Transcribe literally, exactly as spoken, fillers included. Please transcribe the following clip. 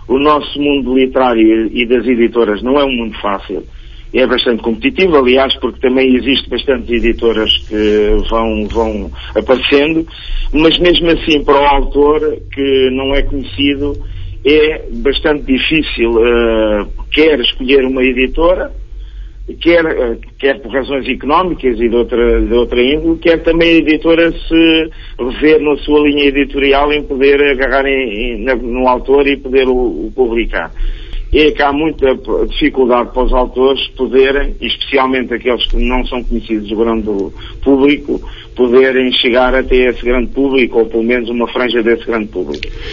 o nosso mundo literário e das editoras não é um mundo fácil. É bastante competitivo, aliás, porque também existe bastantes editoras que vão, vão aparecendo, mas mesmo assim para o autor que não é conhecido é bastante difícil, uh, quer escolher uma editora, quer, uh, quer por razões económicas e de outra, de outra índole, quer também a editora se rever na sua linha editorial em poder agarrar em, em, no autor e poder o, o publicar. É que há muita dificuldade para os autores poderem, especialmente aqueles que não são conhecidos do grande público, poderem chegar até esse grande público, ou pelo menos uma franja desse grande público.